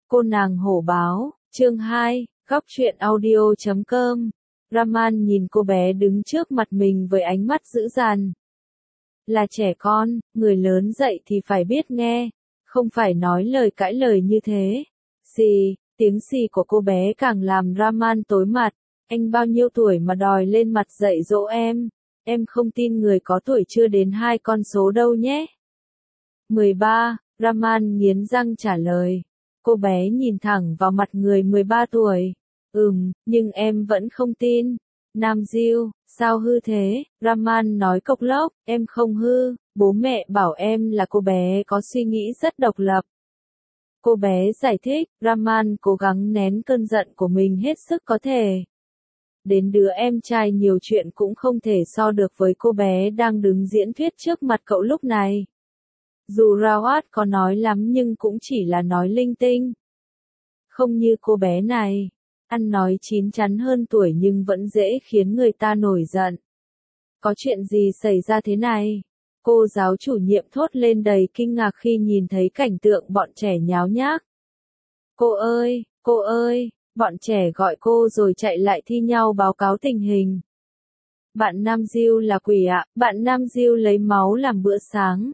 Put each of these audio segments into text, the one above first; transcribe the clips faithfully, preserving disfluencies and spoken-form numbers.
Cô nàng hổ báo, chương hai, góc truyện audio chấm com. Raman nhìn cô bé đứng trước mặt mình với ánh mắt dữ dằn. Là trẻ con, người lớn dậy thì phải biết nghe, không phải nói lời cãi lời như thế. Xì, tiếng xì của cô bé càng làm Raman tối mặt. Anh bao nhiêu tuổi mà đòi lên mặt dạy dỗ em, em không tin người có tuổi chưa đến hai con số đâu nhé. mười ba, Raman nghiến răng trả lời. Cô bé nhìn thẳng vào mặt người mười ba tuổi. Ừm, nhưng em vẫn không tin. Nam Diêu, sao hư thế? Raman nói cộc lốc, em không hư, bố mẹ bảo em là cô bé có suy nghĩ rất độc lập. Cô bé giải thích, Raman cố gắng nén cơn giận của mình hết sức có thể. Đến đứa em trai nhiều chuyện cũng không thể so được với cô bé đang đứng diễn thuyết trước mặt cậu lúc này. Dù Rawat có nói lắm nhưng cũng chỉ là nói linh tinh. Không như cô bé này, ăn nói chín chắn hơn tuổi nhưng vẫn dễ khiến người ta nổi giận. Có chuyện gì xảy ra thế này? Cô giáo chủ nhiệm thốt lên đầy kinh ngạc khi nhìn thấy cảnh tượng bọn trẻ nháo nhác. Cô ơi, cô ơi, bọn trẻ gọi cô rồi chạy lại thi nhau báo cáo tình hình. Bạn Nam Diêu là quỷ ạ, bạn Nam Diêu lấy máu làm bữa sáng.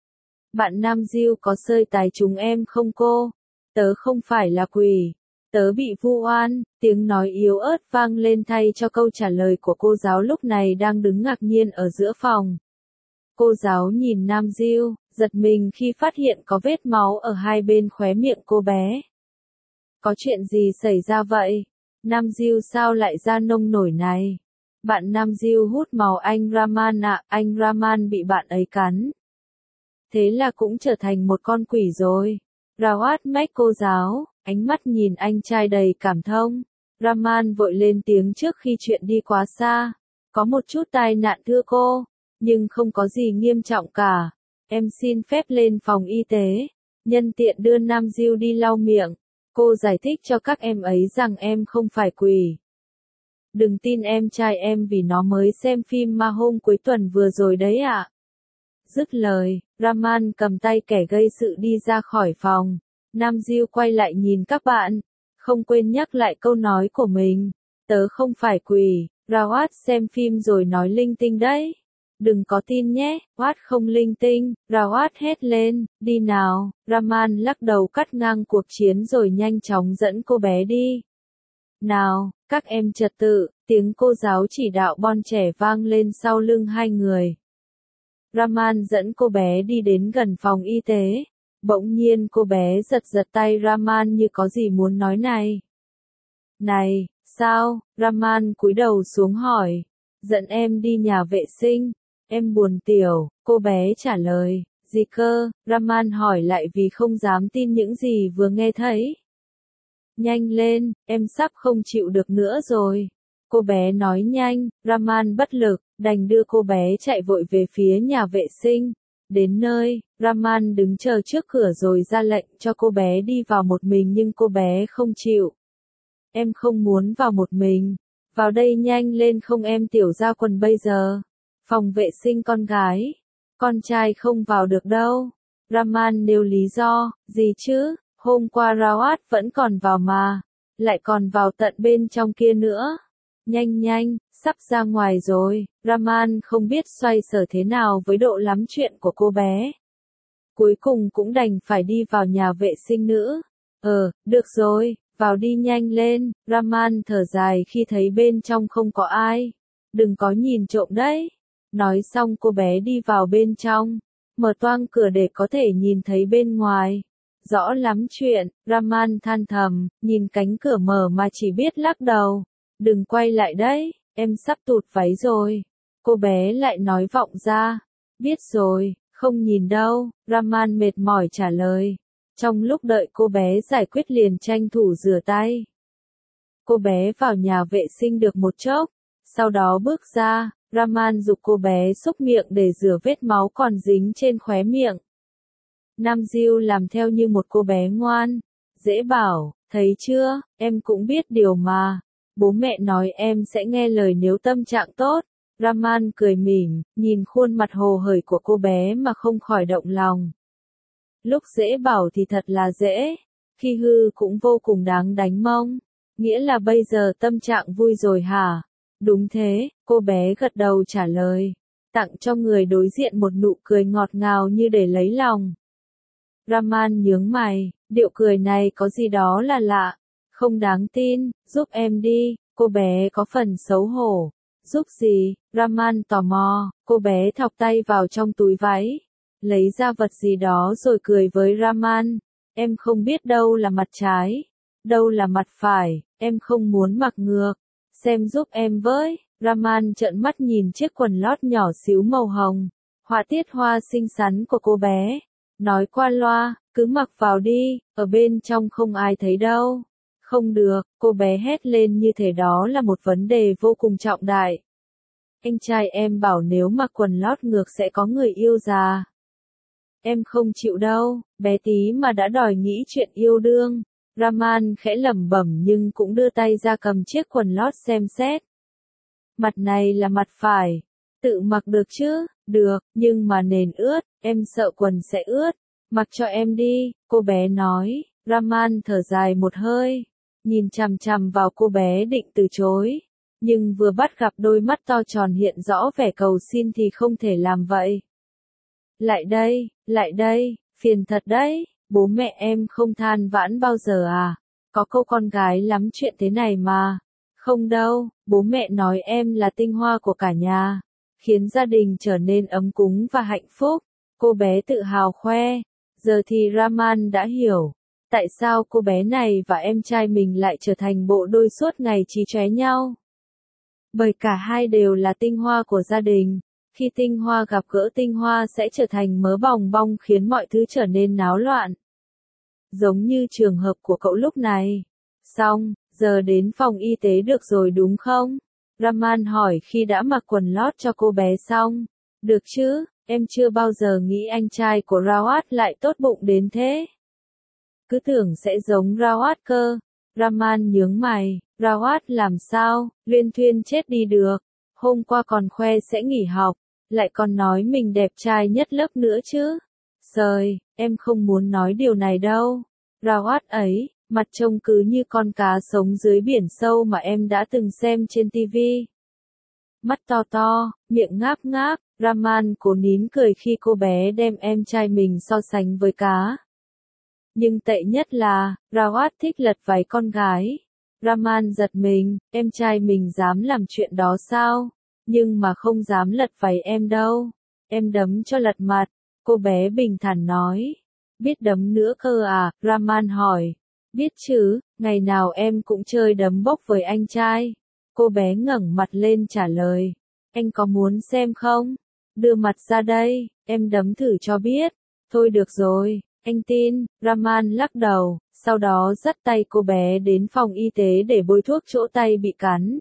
Bạn Nam Diêu có sơi tài chúng em không cô? Tớ không phải là quỷ. Tớ bị vu oan, tiếng nói yếu ớt vang lên thay cho câu trả lời của cô giáo lúc này đang đứng ngạc nhiên ở giữa phòng. Cô giáo nhìn Nam Diêu, giật mình khi phát hiện có vết máu ở hai bên khóe miệng cô bé. Có chuyện gì xảy ra vậy? Nam Diêu sao lại ra nông nổi này? Bạn Nam Diêu hút máu anh Raman ạ, anh Raman bị bạn ấy cắn. Thế là cũng trở thành một con quỷ rồi. Rawat mách cô giáo, ánh mắt nhìn anh trai đầy cảm thông. Raman vội lên tiếng trước khi chuyện đi quá xa. Có một chút tai nạn thưa cô, nhưng không có gì nghiêm trọng cả. Em xin phép lên phòng y tế, nhân tiện đưa Nam Diêu đi lau miệng. Cô giải thích cho các em ấy rằng em không phải quỷ. Đừng tin em trai em vì nó mới xem phim ma hôm cuối tuần vừa rồi đấy ạ. Dứt lời, Raman cầm tay kẻ gây sự đi ra khỏi phòng. Nam Diêu quay lại nhìn các bạn, không quên nhắc lại câu nói của mình. Tớ không phải quỷ, Rawat xem phim rồi nói linh tinh đấy. Đừng có tin nhé, Watt không linh tinh, Rawat hét lên, đi nào. Raman lắc đầu cắt ngang cuộc chiến rồi nhanh chóng dẫn cô bé đi. Nào, các em trật tự, tiếng cô giáo chỉ đạo bọn trẻ vang lên sau lưng hai người. Raman dẫn cô bé đi đến gần phòng y tế. Bỗng nhiên cô bé giật giật tay Raman như có gì muốn nói này. Này, sao? Raman cúi đầu xuống hỏi. Dẫn em đi nhà vệ sinh. Em buồn tiểu, cô bé trả lời. Gì cơ? Raman hỏi lại vì không dám tin những gì vừa nghe thấy. Nhanh lên, em sắp không chịu được nữa rồi. Cô bé nói nhanh, Raman bất lực, đành đưa cô bé chạy vội về phía nhà vệ sinh. Đến nơi, Raman đứng chờ trước cửa rồi ra lệnh cho cô bé đi vào một mình nhưng cô bé không chịu. Em không muốn vào một mình. Vào đây nhanh lên không em tiểu ra quần bây giờ. Phòng vệ sinh con gái. Con trai không vào được đâu. Raman nêu lý do, gì chứ, hôm qua Rawat vẫn còn vào mà. Lại còn vào tận bên trong kia nữa. Nhanh nhanh, sắp ra ngoài rồi. Raman không biết xoay sở thế nào với độ lắm chuyện của cô bé. Cuối cùng cũng đành phải đi vào nhà vệ sinh nữa. Ờ, được rồi, vào đi nhanh lên. Raman thở dài khi thấy bên trong không có ai. Đừng có nhìn trộm đấy. Nói xong cô bé đi vào bên trong. Mở toang cửa để có thể nhìn thấy bên ngoài. Rõ lắm chuyện, Raman than thầm, nhìn cánh cửa mở mà chỉ biết lắc đầu. Đừng quay lại đấy, em sắp tụt váy rồi. Cô bé lại nói vọng ra. Biết rồi, không nhìn đâu, Raman mệt mỏi trả lời. Trong lúc đợi cô bé giải quyết liền tranh thủ rửa tay. Cô bé vào nhà vệ sinh được một chốc. Sau đó bước ra, Raman giục cô bé xúc miệng để rửa vết máu còn dính trên khóe miệng. Nam Diêu làm theo như một cô bé ngoan. Dễ bảo, thấy chưa, em cũng biết điều mà. Bố mẹ nói em sẽ nghe lời nếu tâm trạng tốt. Raman cười mỉm, nhìn khuôn mặt hồ hởi của cô bé mà không khỏi động lòng. Lúc dễ bảo thì thật là dễ. Khi hư cũng vô cùng đáng đánh mông. Nghĩa là bây giờ tâm trạng vui rồi hả? Đúng thế, cô bé gật đầu trả lời. Tặng cho người đối diện một nụ cười ngọt ngào như để lấy lòng. Raman nhướng mày, điệu cười này có gì đó là lạ. Không đáng tin, giúp em đi, cô bé có phần xấu hổ. Giúp gì? Raman tò mò, cô bé thọc tay vào trong túi váy. Lấy ra vật gì đó rồi cười với Raman. Em không biết đâu là mặt trái, đâu là mặt phải, em không muốn mặc ngược. Xem giúp em với. Raman trợn mắt nhìn chiếc quần lót nhỏ xíu màu hồng. Họa tiết hoa xinh xắn của cô bé. Nói qua loa, cứ mặc vào đi, ở bên trong không ai thấy đâu. Không được, cô bé hét lên như thể đó là một vấn đề vô cùng trọng đại. Anh trai em bảo nếu mặc quần lót ngược sẽ có người yêu già. Em không chịu đâu, bé tí mà đã đòi nghĩ chuyện yêu đương. Raman khẽ lẩm bẩm nhưng cũng đưa tay ra cầm chiếc quần lót xem xét. Mặt này là mặt phải. Tự mặc được chứ? Được, nhưng mà nền ướt, em sợ quần sẽ ướt. Mặc cho em đi, cô bé nói. Raman thở dài một hơi, nhìn chằm chằm vào cô bé định từ chối. Nhưng vừa bắt gặp đôi mắt to tròn hiện rõ vẻ cầu xin thì không thể làm vậy. Lại đây, lại đây, phiền thật đấy, bố mẹ em không than vãn bao giờ à? Có câu con gái lắm chuyện thế này mà. Không đâu, bố mẹ nói em là tinh hoa của cả nhà, khiến gia đình trở nên ấm cúng và hạnh phúc. Cô bé tự hào khoe. Giờ thì Raman đã hiểu, tại sao cô bé này và em trai mình lại trở thành bộ đôi suốt ngày chí chóe nhau. Bởi cả hai đều là tinh hoa của gia đình. Khi tinh hoa gặp gỡ tinh hoa sẽ trở thành mớ bòng bong khiến mọi thứ trở nên náo loạn. Giống như trường hợp của cậu lúc này. Xong, giờ đến phòng y tế được rồi đúng không? Raman hỏi khi đã mặc quần lót cho cô bé xong. Được chứ, em chưa bao giờ nghĩ anh trai của Rawat lại tốt bụng đến thế. Cứ tưởng sẽ giống Rawat cơ. Raman nhướng mày, Rawat làm sao, Luyên Thuyên chết đi được. Hôm qua còn khoe sẽ nghỉ học, lại còn nói mình đẹp trai nhất lớp nữa chứ. Sời, em không muốn nói điều này đâu. Rawat ấy, mặt trông cứ như con cá sống dưới biển sâu mà em đã từng xem trên tivi. Mắt to to, miệng ngáp ngáp, Raman cố nín cười khi cô bé đem em trai mình so sánh với cá. Nhưng tệ nhất là, Rawat thích lật váy con gái. Raman giật mình, em trai mình dám làm chuyện đó sao? Nhưng mà không dám lật váy em đâu. Em đấm cho lật mặt, cô bé bình thản nói. Biết đấm nữa cơ à? Raman hỏi. Biết chứ, ngày nào em cũng chơi đấm bốc với anh trai. Cô bé ngẩng mặt lên trả lời. Anh có muốn xem không? Đưa mặt ra đây, em đấm thử cho biết. Thôi được rồi, anh tin. Raman lắc đầu, sau đó dắt tay cô bé đến phòng y tế để bôi thuốc chỗ tay bị cắn.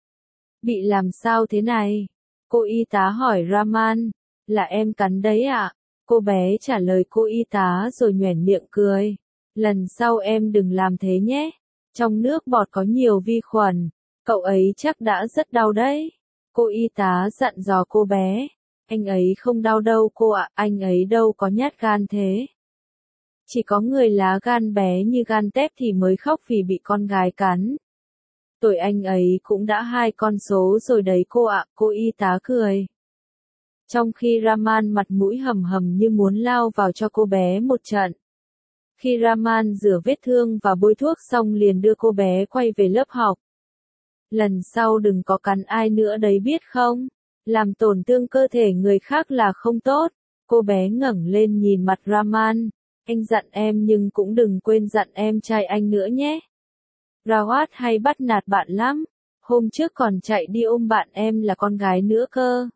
Bị làm sao thế này? Cô y tá hỏi Raman. Là em cắn đấy ạ. Cô bé trả lời cô y tá rồi nhoẻn miệng cười. Lần sau em đừng làm thế nhé. Trong nước bọt có nhiều vi khuẩn. Cậu ấy chắc đã rất đau đấy. Cô y tá dặn dò cô bé. Anh ấy không đau đâu cô ạ, anh ấy đâu có nhát gan thế. Chỉ có người lá gan bé như gan tép thì mới khóc vì bị con gái cắn. Tuổi anh ấy cũng đã hai con số rồi đấy cô ạ, cô y tá cười. Trong khi Raman mặt mũi hầm hầm như muốn lao vào cho cô bé một trận. Khi Raman rửa vết thương và bôi thuốc xong liền đưa cô bé quay về lớp học. Lần sau đừng có cắn ai nữa đấy biết không? Làm tổn thương cơ thể người khác là không tốt. Cô bé ngẩng lên nhìn mặt Raman. Anh dặn em nhưng cũng đừng quên dặn em trai anh nữa nhé. Rawat hay bắt nạt bạn lắm. Hôm trước còn chạy đi ôm bạn em là con gái nữa cơ.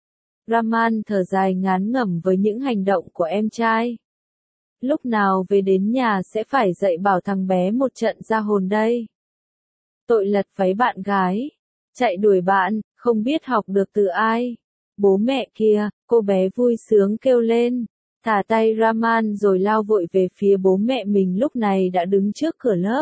Raman thở dài ngán ngẩm với những hành động của em trai. Lúc nào về đến nhà sẽ phải dạy bảo thằng bé một trận ra hồn đây. Tội lật váy bạn gái. Chạy đuổi bạn, không biết học được từ ai. Bố mẹ kia, cô bé vui sướng kêu lên. Thả tay Raman rồi lao vội về phía bố mẹ mình lúc này đã đứng trước cửa lớp.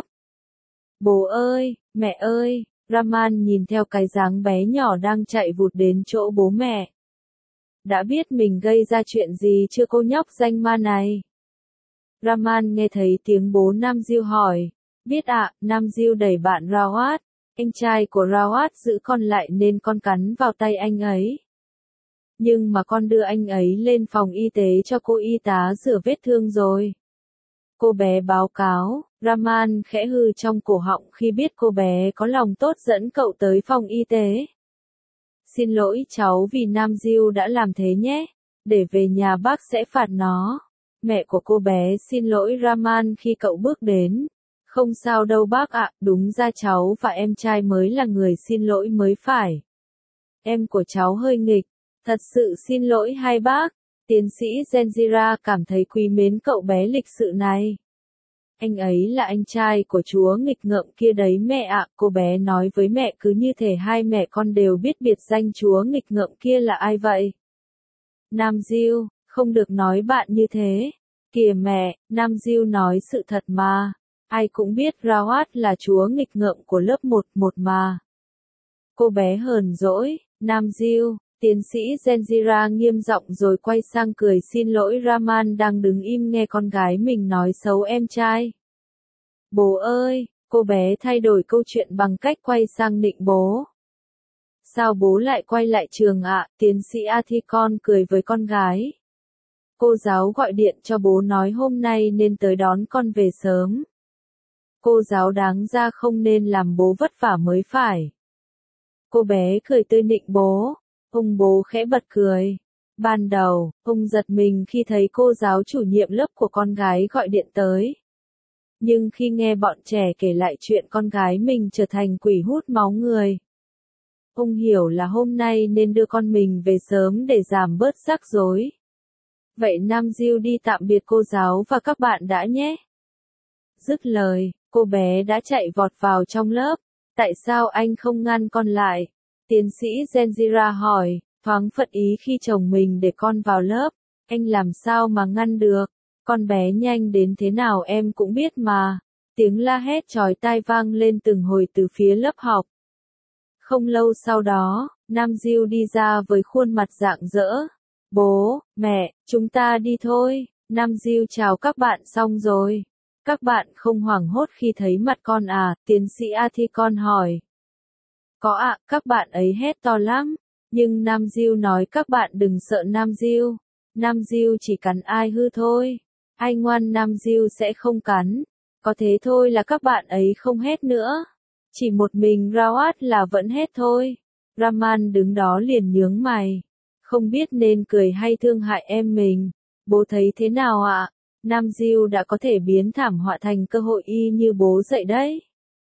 Bố ơi, mẹ ơi, Raman nhìn theo cái dáng bé nhỏ đang chạy vụt đến chỗ bố mẹ. Đã biết mình gây ra chuyện gì chưa cô nhóc danh ma này? Raman nghe thấy tiếng bố Nam Diêu hỏi. Biết ạ, Nam Diêu đẩy bạn Rawat. Anh trai của Rawat giữ con lại nên con cắn vào tay anh ấy. Nhưng mà con đưa anh ấy lên phòng y tế cho cô y tá rửa vết thương rồi. Cô bé báo cáo, Raman khẽ hừ trong cổ họng khi biết cô bé có lòng tốt dẫn cậu tới phòng y tế. Xin lỗi cháu vì Nam Diêu đã làm thế nhé, để về nhà bác sẽ phạt nó. Mẹ của cô bé xin lỗi Raman khi cậu bước đến. Không sao đâu bác ạ, đúng ra cháu và em trai mới là người xin lỗi mới phải. Em của cháu hơi nghịch, thật sự xin lỗi hai bác. Tiến sĩ Genjira cảm thấy quý mến cậu bé lịch sự này. Anh ấy là anh trai của chúa nghịch ngợm kia đấy mẹ ạ, cô bé nói với mẹ cứ như thể hai mẹ con đều biết biệt danh chúa nghịch ngợm kia là ai vậy. Nam Diêu, không được nói bạn như thế. Kìa mẹ, Nam Diêu nói sự thật mà. Ai cũng biết Rawat là chúa nghịch ngợm của lớp một một mà. Cô bé hờn dỗi, Nam Diêu. Tiến sĩ Genjira nghiêm giọng rồi quay sang cười xin lỗi Raman đang đứng im nghe con gái mình nói xấu em trai. Bố ơi, cô bé thay đổi câu chuyện bằng cách quay sang nịnh bố. Sao bố lại quay lại trường ạ? Tiến sĩ Athicon cười với con gái. Cô giáo gọi điện cho bố nói hôm nay nên tới đón con về sớm. Cô giáo đáng ra không nên làm bố vất vả mới phải. Cô bé cười tươi nịnh bố. Ông bố khẽ bật cười. Ban đầu, ông giật mình khi thấy cô giáo chủ nhiệm lớp của con gái gọi điện tới. Nhưng khi nghe bọn trẻ kể lại chuyện con gái mình trở thành quỷ hút máu người, ông hiểu là hôm nay nên đưa con mình về sớm để giảm bớt rắc rối. Vậy Nam Diêu đi tạm biệt cô giáo và các bạn đã nhé. Dứt lời, cô bé đã chạy vọt vào trong lớp. Tại sao anh không ngăn con lại? Tiến sĩ Genjira hỏi, thoáng phật ý khi chồng mình để con vào lớp. Anh làm sao mà ngăn được? Con bé nhanh đến thế nào em cũng biết mà. Tiếng la hét chói tai vang lên từng hồi từ phía lớp học. Không lâu sau đó, Nam Diêu đi ra với khuôn mặt rạng rỡ. Bố, mẹ, chúng ta đi thôi. Nam Diêu chào các bạn xong rồi. Các bạn không hoảng hốt khi thấy mặt con à? Tiến sĩ Athicon hỏi. Có ạ, các bạn ấy hét to lắm. Nhưng Nam Diêu nói các bạn đừng sợ Nam Diêu. Nam Diêu chỉ cắn ai hư thôi. Ai ngoan Nam Diêu sẽ không cắn. Có thế thôi là các bạn ấy không hét nữa. Chỉ một mình Rawat là vẫn hét thôi. Raman đứng đó liền nhướng mày. Không biết nên cười hay thương hại em mình. Bố thấy thế nào ạ? Nam Diêu đã có thể biến thảm họa thành cơ hội y như bố dạy đấy.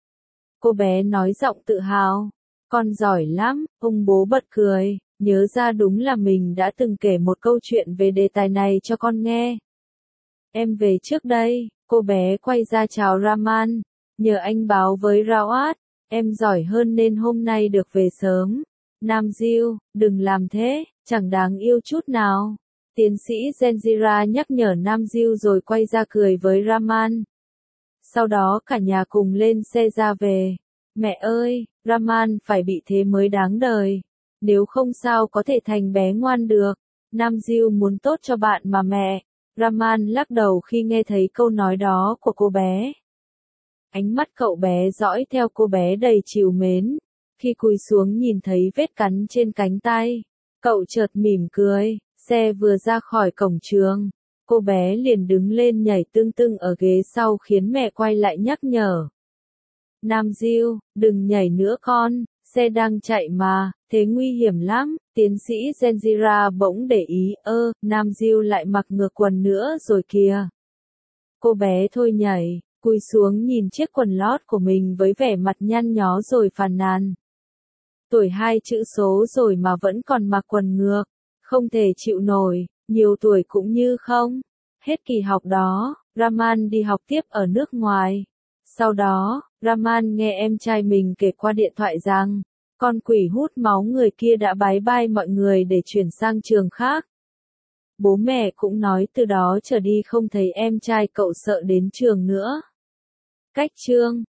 Cô bé nói giọng tự hào. Con giỏi lắm, ông bố bật cười, nhớ ra đúng là mình đã từng kể một câu chuyện về đề tài này cho con nghe. Em về trước đây, cô bé quay ra chào Raman, nhờ anh báo với Rawat, em giỏi hơn nên hôm nay được về sớm. Nam Diêu, đừng làm thế, chẳng đáng yêu chút nào. Tiến sĩ Genjira nhắc nhở Nam Diêu rồi quay ra cười với Raman. Sau đó cả nhà cùng lên xe ra về. Mẹ ơi, Raman phải bị thế mới đáng đời. Nếu không sao có thể thành bé ngoan được. Nam Diêu muốn tốt cho bạn mà mẹ. Raman lắc đầu khi nghe thấy câu nói đó của cô bé. Ánh mắt cậu bé dõi theo cô bé đầy trìu mến. Khi cúi xuống nhìn thấy vết cắn trên cánh tay, cậu chợt mỉm cười. Xe vừa ra khỏi cổng trường, cô bé liền đứng lên nhảy tưng tưng ở ghế sau khiến mẹ quay lại nhắc nhở. Nam Diêu, đừng nhảy nữa con, xe đang chạy mà, thế nguy hiểm lắm. Tiến sĩ Genjira bỗng để ý, ơ, Nam Diêu lại mặc ngược quần nữa rồi kìa. Cô bé thôi nhảy, cúi xuống nhìn chiếc quần lót của mình với vẻ mặt nhăn nhó rồi phàn nàn. Tuổi hai chữ số rồi mà vẫn còn mặc quần ngược, không thể chịu nổi, nhiều tuổi cũng như không. Hết kỳ học đó, Raman đi học tiếp ở nước ngoài. Sau đó, Raman nghe em trai mình kể qua điện thoại rằng, con quỷ hút máu người kia đã bái bai mọi người để chuyển sang trường khác. Bố mẹ cũng nói từ đó trở đi không thấy em trai cậu sợ đến trường nữa. Cách chương